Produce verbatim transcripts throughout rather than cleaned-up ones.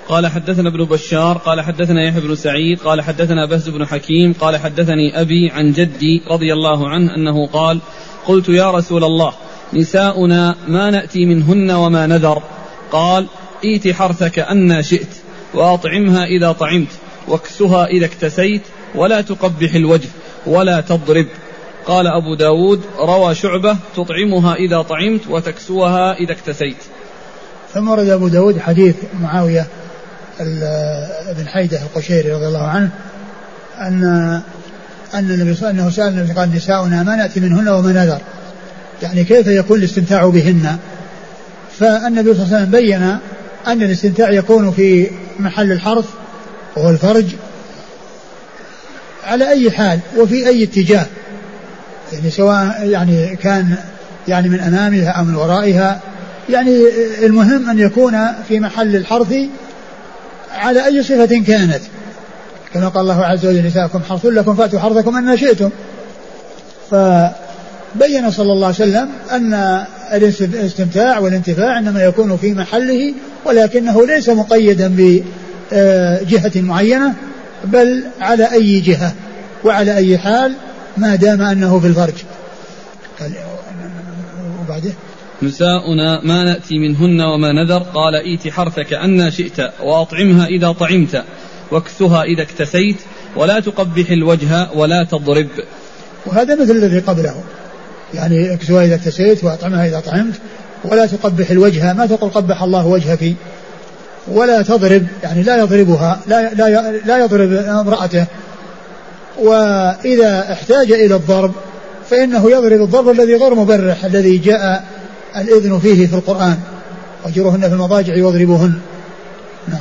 قال حدثنا ابن بشار قال حدثنا يحيى بن سعيد قال حدثنا بهز بن حكيم قال حدثني أبي عن جدي رضي الله عنه أنه قال قلت يا رسول الله نساؤنا ما نأتي منهن وما نذر؟ قال ائت حرثك أن شئت وأطعمها إذا طعمت واكسها إذا اكتسيت ولا تقبح الوجه ولا تضرب. قال أبو داود روى شعبة تطعمها إذا طعمت وتكسوها إذا اكتسيت. ثم ورد أبو داود حديث معاوية بن حيدة القشيري رضي الله عنه أن أن النبي صلى الله عليه وسلم قال نساؤنا ما نأتي منهن وما نذر، يعني كيف يكون الاستمتاع بهن. فالنبي صلى الله عليه وسلم بين أن الاستمتاع يكون في محل الحرث وهو الفرج على أي حال وفي أي اتجاه، يعني سواء يعني كان يعني من أمامها أو من ورائها، يعني المهم أن يكون في محل الحرث على أي صفة كانت، كما قال الله عز وجل نساءكم حرث لكم فأتوا حرثكم أن شئتم. فبين صلى الله عليه وسلم أن الاستمتاع والانتفاع إنما يكون في محله، ولكنه ليس مقيدا بجهة معينة، بل على أي جهة وعلى أي حال ما دام أنه في الفرج. وبعده نساؤنا ما نأتي منهن وما نذر. قال ائت حرثك أن شئت وأطعمها إذا طعمت واكسها إذا اكتسيت ولا تقبح الوجه ولا تضرب. وهذا مثل الذي قبله، يعني اكسها إذا اكتسيت وأطعمها إذا طعمت ولا تقبح الوجه، ما تقول قبح الله وجهك، ولا تضرب يعني لا يضربها، لا, لا, لا يضرب امرأته، وإذا احتاج إلى الضرب فإنه يضرب الضرب الذي غير مبرح الذي جاء الإذن فيه في القرآن واجروهن في المضاجع واضربوهن. نعم.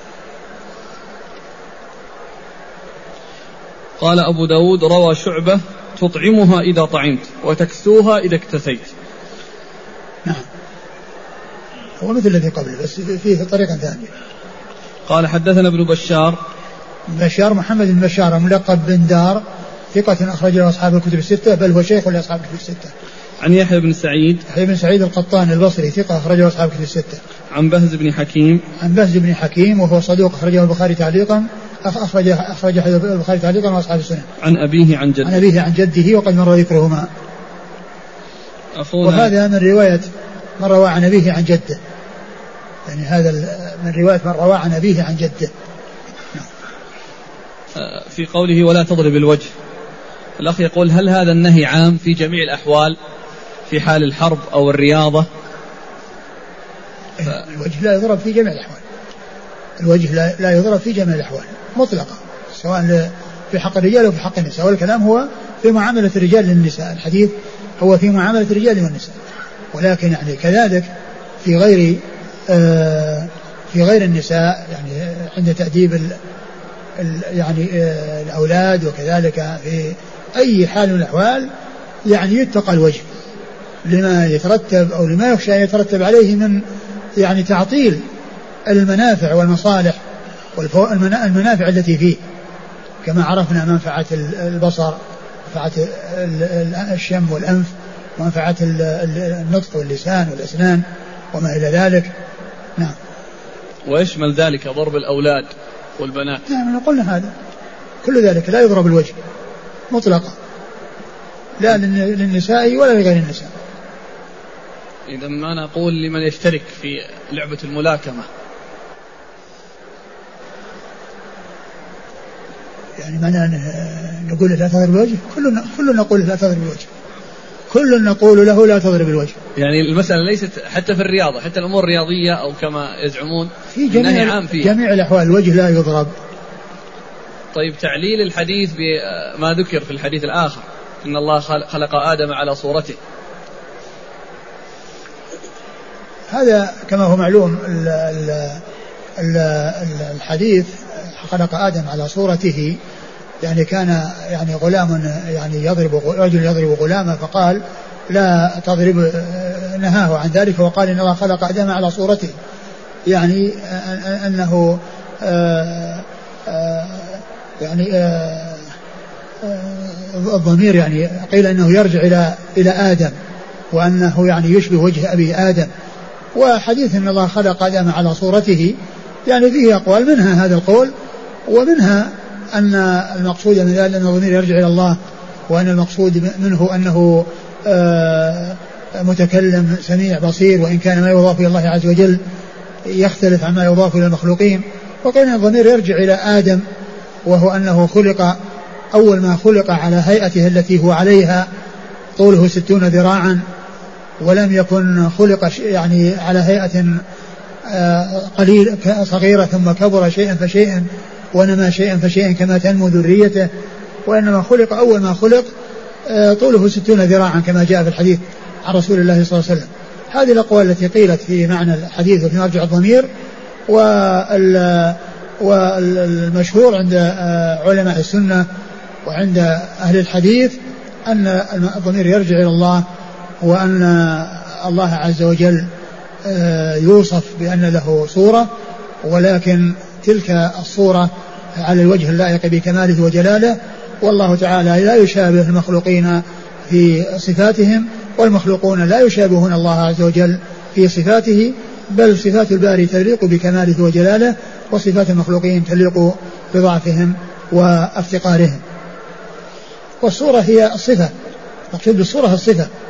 قال أبو داود روى شعبة تطعمها إذا طعمت وتكسوها إذا اكتسيت. نعم، هو مثل الذي قبل بس فيه طريقة ثانية. قال حدثنا ابن بشار بشار محمد بن بشار ملقب بن دار ثقة أخرج له أصحاب الكتب الستة، بل هو شيخ لأصحاب الكتب الستة. عن يحيى بن سعيد يحيى بن سعيد القطان البصري ثقة أخرجه أصحاب الكتب الستة. عن بهز بن حكيم عن بهز بن حكيم وهو صدوق أخرجه البخاري تعليقا أخرج أخرج البخاري تعليقا وأصحاب السنن. عن أبيه عن جده عن أبيه عن جده وقد مر ذكرهما. وهذا من رواية من روى عن أبيه عن جده، يعني هذا من رواية من روى عن أبيه عن جده. في قوله ولا تضرب الوجه، الأخ يقول هل هذا النهي عام في جميع الأحوال في حال الحرب أو الرياضة؟ الوجه لا يضرب في جميع الأحوال، الوجه لا, لا يضرب في جميع الأحوال مطلقا، سواء في حق الرجال أو في حق النساء، والكلام هو في معاملة الرجال للنساء، الحديث هو في معاملة الرجال والنساء، ولكن يعني كذلك في غير آه في غير النساء، يعني عند تأديب ال ال يعني آه الأولاد، وكذلك في أي حال من الأحوال يعني يتقى الوجه لما يترتب أو لما يخشى يترتب عليه من يعني تعطيل المنافع والمصالح والمنافع التي فيه، كما عرفنا منفعة البصر، منفعة الشم والأنف، منفعة النطق واللسان والأسنان وما إلى ذلك. نعم. ويشمل ذلك ضرب الأولاد والبنات. نعم، قلنا هذا كل ذلك لا يضرب الوجه مطلقا، لا للنساء ولا لغير النساء. إذا ما نقول لمن يشترك في لعبة الملاكمة، يعني ما نقول لا تضرب الوجه، كلنا كلنا نقول لا تضرب الوجه، كل نقول له لا تضرب الوجه. يعني المسألة ليست حتى في الرياضة، حتى الأمور الرياضية أو كما يزعمون في جميع, عام فيه. جميع الأحوال الوجه لا يضرب. طيب تعليل الحديث بما ذكر في الحديث الآخر إن الله خلق آدم على صورته، هذا كما هو معلوم ال ال ال الحديث خلق آدم على صورته، يعني كان يعني غلام يعني يضرب رجل يضرب غلامه فقال لا تضرب، نهاه عن ذلك وقال إن الله خلق آدم على صورته، يعني أنه آآ آآ يعني آآ الضمير يعني قيل أنه يرجع إلى إلى آدم، وأنه يعني يشبه وجه أبي آدم. وحديث إن الله خلق آدم على صورته يعني فيه أقوال، منها هذا القول، ومنها أن المقصود من ذلك أن الضمير يرجع إلى الله، وأن المقصود منه أنه آه متكلم سميع بصير، وإن كان ما يضاف إلى الله عز وجل يختلف عما يضاف إلى المخلوقين. وكان الضمير يرجع إلى آدم، وهو أنه خلق أول ما خلق على هيئته التي هو عليها، طوله ستون ذراعا، ولم يكن خلق يعني على هيئة قليل صغيرة ثم كبر شيئا فشيئا ونمى شيئا فشيئا كما تنمو ذريته، وإنما خلق أول ما خلق طوله ستون ذراعا كما جاء في الحديث عن رسول الله صلى الله عليه وسلم. هذه الأقوال التي قيلت في معنى الحديث وفي مرجع الضمير. والمشهور عند علماء السنة وعند أهل الحديث أن الضمير يرجع إلى الله، وأن الله عز وجل يوصف بأن له صورة، ولكن تلك الصورة على الوجه اللائق بكماله وجلاله، والله تعالى لا يشابه المخلوقين في صفاتهم، والمخلوقون لا يشابهون الله عز وجل في صفاته، بل صفات الباري تليق بكماله وجلاله، وصفات المخلوقين تليق بضعفهم وافتقارهم. والصورة هي الصفة، مقصود بالصورة الصفة،